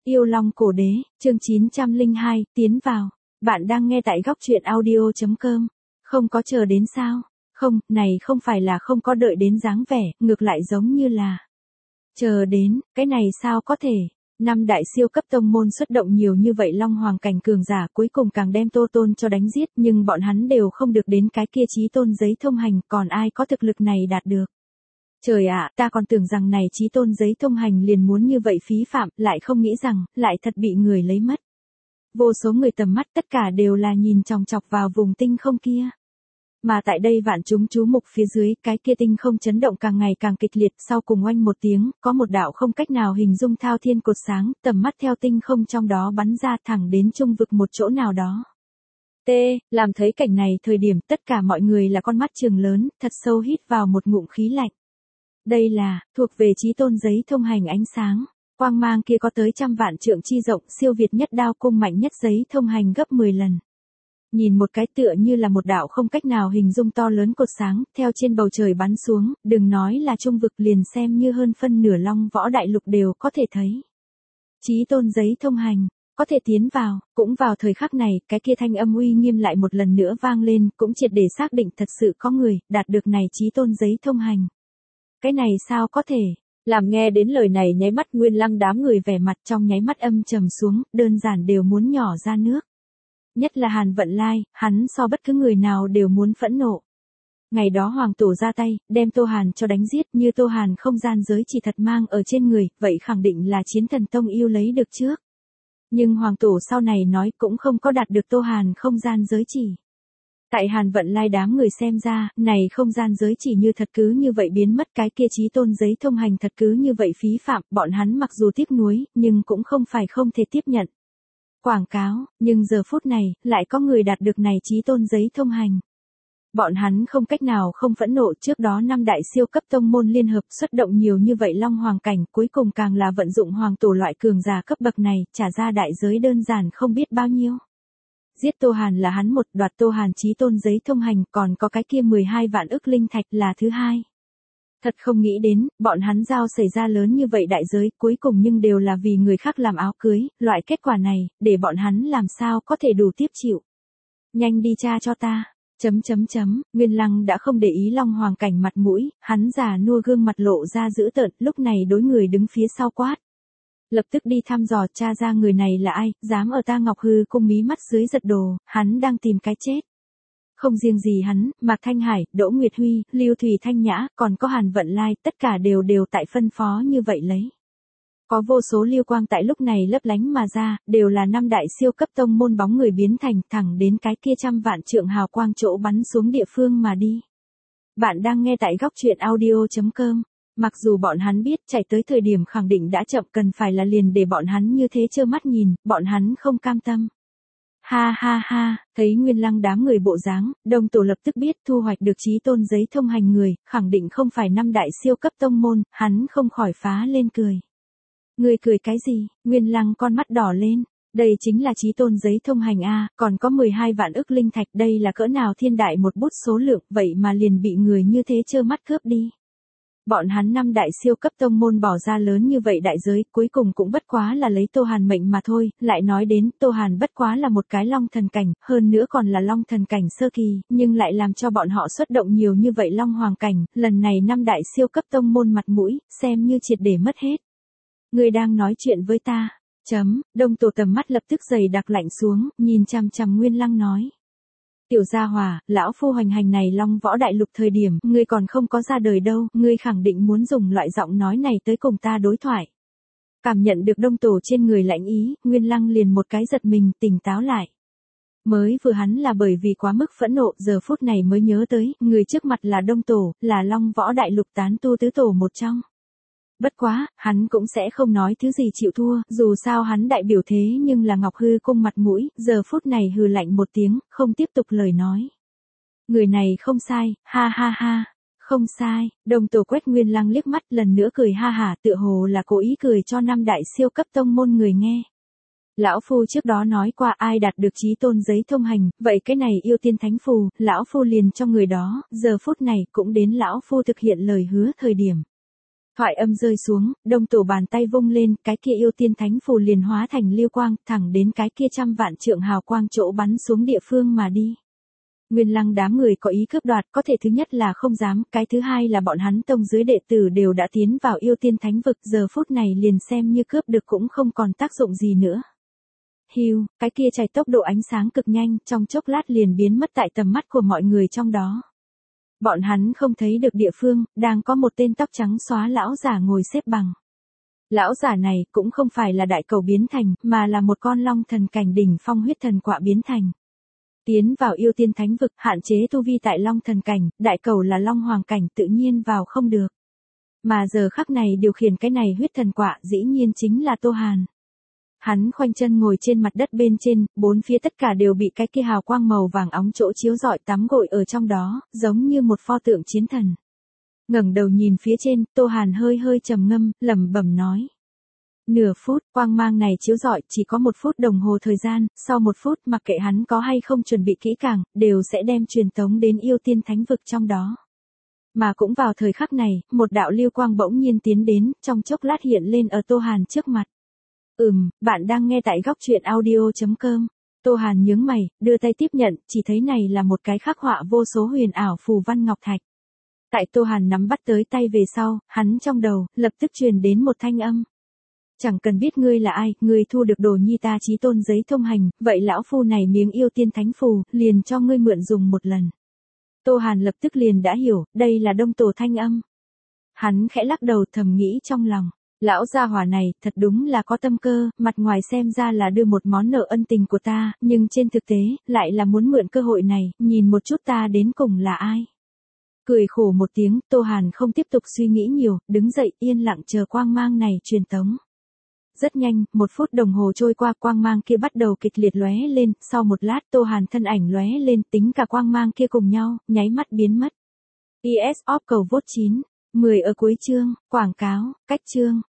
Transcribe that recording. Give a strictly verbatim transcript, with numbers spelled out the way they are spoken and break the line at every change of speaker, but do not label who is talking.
Yêu Long Cổ Đế, chương chín trăm lẻ hai, tiến vào. Bạn đang nghe tại góc truyện audio chấm com. Không có chờ đến sao? Không, này không phải là không có đợi đến dáng vẻ, ngược lại giống như là chờ đến, cái này sao có thể? Năm đại siêu cấp tông môn xuất động nhiều như vậy Long Hoàng cảnh cường giả cuối cùng càng đem Tô Tôn cho đánh giết, nhưng bọn hắn đều không được đến cái kia chí tôn giấy thông hành, còn ai có thực lực này đạt được. Trời ạ, ta còn tưởng rằng này chí tôn giấy thông hành liền muốn như vậy phí phạm, lại không nghĩ rằng, lại thật bị người lấy mất. Vô số người tầm mắt tất cả đều là nhìn chòng chọc vào vùng tinh không kia. Mà tại đây vạn chúng chú mục phía dưới, cái kia tinh không chấn động càng ngày càng kịch liệt, sau cùng oanh một tiếng, có một đạo không cách nào hình dung thao thiên cột sáng, tầm mắt theo tinh không trong đó bắn ra thẳng đến trung vực một chỗ nào đó. T, làm thấy cảnh này thời điểm tất cả mọi người là con mắt trừng lớn, thật sâu hít vào một ngụm khí lạnh. Đây là, thuộc về chí tôn giấy thông hành ánh sáng. Quang mang kia có tới trăm vạn trượng chi rộng, siêu việt nhất đao cung mạnh nhất giấy thông hành gấp mười lần. Nhìn một cái tựa như là một đạo không cách nào hình dung to lớn cột sáng, theo trên bầu trời bắn xuống, đừng nói là trung vực liền xem như hơn phân nửa Long Võ Đại Lục đều có thể thấy. Chí tôn giấy thông hành, có thể tiến vào, cũng vào thời khắc này, cái kia thanh âm uy nghiêm lại một lần nữa vang lên, cũng triệt để xác định thật sự có người, đạt được này chí tôn giấy thông hành. Cái này sao có thể? Làm nghe đến lời này nháy mắt Nguyên Lăng đám người vẻ mặt trong nháy mắt âm trầm xuống, đơn giản đều muốn nhỏ ra nước. Nhất là Hàn Vận Lai, hắn so bất cứ người nào đều muốn phẫn nộ. Ngày đó Hoàng Tổ ra tay, đem Tô Hàn cho đánh giết, như Tô Hàn không gian giới chỉ thật mang ở trên người, vậy khẳng định là Chiến Thần Tông yêu lấy được trước. Nhưng Hoàng Tổ sau này nói cũng không có đạt được Tô Hàn không gian giới chỉ. Tại Hàn Vận Lai đám người xem ra, này không gian giới chỉ như thật cứ như vậy biến mất, cái kia chí tôn giấy thông hành thật cứ như vậy phí phạm, bọn hắn mặc dù tiếc nuối, nhưng cũng không phải không thể tiếp nhận. Quảng cáo, nhưng giờ phút này, lại có người đạt được này chí tôn giấy thông hành. Bọn hắn không cách nào không phẫn nộ, trước đó năm đại siêu cấp tông môn liên hợp xuất động nhiều như vậy Long Hoàng cảnh, cuối cùng càng là vận dụng Hoàng Tổ loại cường giả cấp bậc này, trả ra đại giới đơn giản không biết bao nhiêu. Giết Tô Hàn là hắn một, đoạt Tô Hàn chí tôn giấy thông hành, còn có cái kia mười hai vạn ức linh thạch là thứ hai. Thật không nghĩ đến, bọn hắn giao xảy ra lớn như vậy đại giới, cuối cùng nhưng đều là vì người khác làm áo cưới, loại kết quả này, để bọn hắn làm sao có thể đủ tiếp chịu. Nhanh đi tra cho ta. Chấm chấm chấm, Nguyên Lăng đã không để ý Long Hoàng cảnh mặt mũi, hắn già nua gương mặt lộ ra dữ tợn, lúc này đối người đứng phía sau quát. Lập tức đi thăm dò tra ra người này là ai, dám ở ta Ngọc Hư cung mí mắt dưới giật đồ, hắn đang tìm cái chết. Không riêng gì hắn, Mạc Thanh Hải, Đỗ Nguyệt Huy, Lưu Thủy Thanh Nhã, còn có Hàn Vận Lai, tất cả đều đều tại phân phó như vậy lấy. Có vô số lưu quang tại lúc này lấp lánh mà ra, đều là năm đại siêu cấp tông môn bóng người biến thành thẳng đến cái kia trăm vạn trượng hào quang chỗ bắn xuống địa phương mà đi. Bạn đang nghe tại góc truyện audio chấm com. Mặc dù bọn hắn biết chạy tới thời điểm khẳng định đã chậm, cần phải là liền để bọn hắn như thế trơ mắt nhìn, bọn hắn không cam tâm. Ha ha ha, thấy Nguyên Lăng đám người bộ dáng, Đông Tổ lập tức biết thu hoạch được chí tôn giấy thông hành người, khẳng định không phải năm đại siêu cấp tông môn, hắn không khỏi phá lên cười. Người cười cái gì? Nguyên Lăng con mắt đỏ lên. Đây chính là chí tôn giấy thông hành a, còn có mười hai vạn ức linh thạch, đây là cỡ nào thiên đại một bút số lượng, vậy mà liền bị người như thế trơ mắt cướp đi. Bọn hắn năm đại siêu cấp tông môn bỏ ra lớn như vậy đại giới, cuối cùng cũng bất quá là lấy Tô Hàn mệnh mà thôi, lại nói đến, Tô Hàn bất quá là một cái Long thần cảnh, hơn nữa còn là Long thần cảnh sơ kỳ, nhưng lại làm cho bọn họ xuất động nhiều như vậy Long Hoàng cảnh, lần này năm đại siêu cấp tông môn mặt mũi, xem như triệt để mất hết. Người đang nói chuyện với ta, chấm, Đông Tổ tầm mắt lập tức dày đặc lạnh xuống, nhìn chằm chằm Nguyên Lăng nói. Tiểu gia hòa, lão phu hoành hành này Long Võ Đại Lục thời điểm, ngươi còn không có ra đời đâu, ngươi khẳng định muốn dùng loại giọng nói này tới cùng ta đối thoại. Cảm nhận được Đông Tổ trên người lạnh ý, Nguyên Lăng liền một cái giật mình, tỉnh táo lại. Mới vừa hắn là bởi vì quá mức phẫn nộ, giờ phút này mới nhớ tới, người trước mặt là Đông Tổ, là Long Võ Đại Lục tán tu tứ tổ một trong. Bất quá, hắn cũng sẽ không nói thứ gì chịu thua, dù sao hắn đại biểu thế nhưng là Ngọc Hư cung mặt mũi, giờ phút này hừ lạnh một tiếng, không tiếp tục lời nói. Người này không sai, ha ha ha, không sai, Đông Tổ quét Nguyên Lăng liếc mắt lần nữa cười ha hả, tựa hồ là cố ý cười cho năm đại siêu cấp tông môn người nghe. Lão phu trước đó nói qua ai đạt được chí tôn giấy thông hành, vậy cái này yêu tiên thánh phù, lão phu liền cho người đó, giờ phút này cũng đến lão phu thực hiện lời hứa thời điểm. Thoại âm rơi xuống, Đông Tổ bàn tay vung lên, cái kia yêu tiên thánh phù liền hóa thành lưu quang, thẳng đến cái kia trăm vạn trượng hào quang chỗ bắn xuống địa phương mà đi. Nguyên Lăng đám người có ý cướp đoạt, có thể thứ nhất là không dám, cái thứ hai là bọn hắn tông dưới đệ tử đều đã tiến vào yêu tiên thánh vực, giờ phút này liền xem như cướp được cũng không còn tác dụng gì nữa. Hiu, cái kia chạy tốc độ ánh sáng cực nhanh, trong chốc lát liền biến mất tại tầm mắt của mọi người trong đó. Bọn hắn không thấy được địa phương, đang có một tên tóc trắng xóa lão giả ngồi xếp bằng. Lão giả này cũng không phải là đại cầu biến thành, mà là một con long thần cảnh đỉnh phong huyết thần quạ biến thành. Tiến vào yêu tiên thánh vực, hạn chế tu vi tại long thần cảnh, đại cầu là long hoàng cảnh tự nhiên vào không được. Mà giờ khắc này điều khiển cái này huyết thần quạ dĩ nhiên chính là Tô Hàn. Hắn khoanh chân ngồi trên mặt đất bên trên, bốn phía tất cả đều bị cái kia hào quang màu vàng óng chỗ chiếu rọi tắm gội ở trong đó, giống như một pho tượng chiến thần. Ngẩng đầu nhìn phía trên, Tô Hàn hơi hơi trầm ngâm, lẩm bẩm nói. Nửa phút, quang mang này chiếu rọi chỉ có một phút đồng hồ thời gian, sau một phút mặc kệ hắn có hay không chuẩn bị kỹ càng, đều sẽ đem truyền tống đến yêu tiên thánh vực trong đó. Mà cũng vào thời khắc này, một đạo lưu quang bỗng nhiên tiến đến, trong chốc lát hiện lên ở Tô Hàn trước mặt. Ừm, bạn đang nghe tại góc truyện audio.com. Tô Hàn nhướng mày, đưa tay tiếp nhận, chỉ thấy này là một cái khắc họa vô số huyền ảo phù văn ngọc thạch. Tại Tô Hàn nắm bắt tới tay về sau, hắn trong đầu, lập tức truyền đến một thanh âm. Chẳng cần biết ngươi là ai, ngươi thu được đồ nhi ta chí tôn giấy thông hành, vậy lão phu này miếng yêu tiên thánh phù, liền cho ngươi mượn dùng một lần. Tô Hàn lập tức liền đã hiểu, đây là Đông Tổ thanh âm. Hắn khẽ lắc đầu thầm nghĩ trong lòng. Lão gia hỏa này, thật đúng là có tâm cơ, mặt ngoài xem ra là đưa một món nợ ân tình của ta, nhưng trên thực tế, lại là muốn mượn cơ hội này, nhìn một chút ta đến cùng là ai. Cười khổ một tiếng, Tô Hàn không tiếp tục suy nghĩ nhiều, đứng dậy yên lặng chờ quang mang này truyền tống. Rất nhanh, một phút đồng hồ trôi qua, quang mang kia bắt đầu kịch liệt lóe lên, sau một lát Tô Hàn thân ảnh lóe lên, tính cả quang mang kia cùng nhau, nháy mắt biến mất. i ét of cầu vote chín. mười ở cuối chương, quảng cáo, cách chương.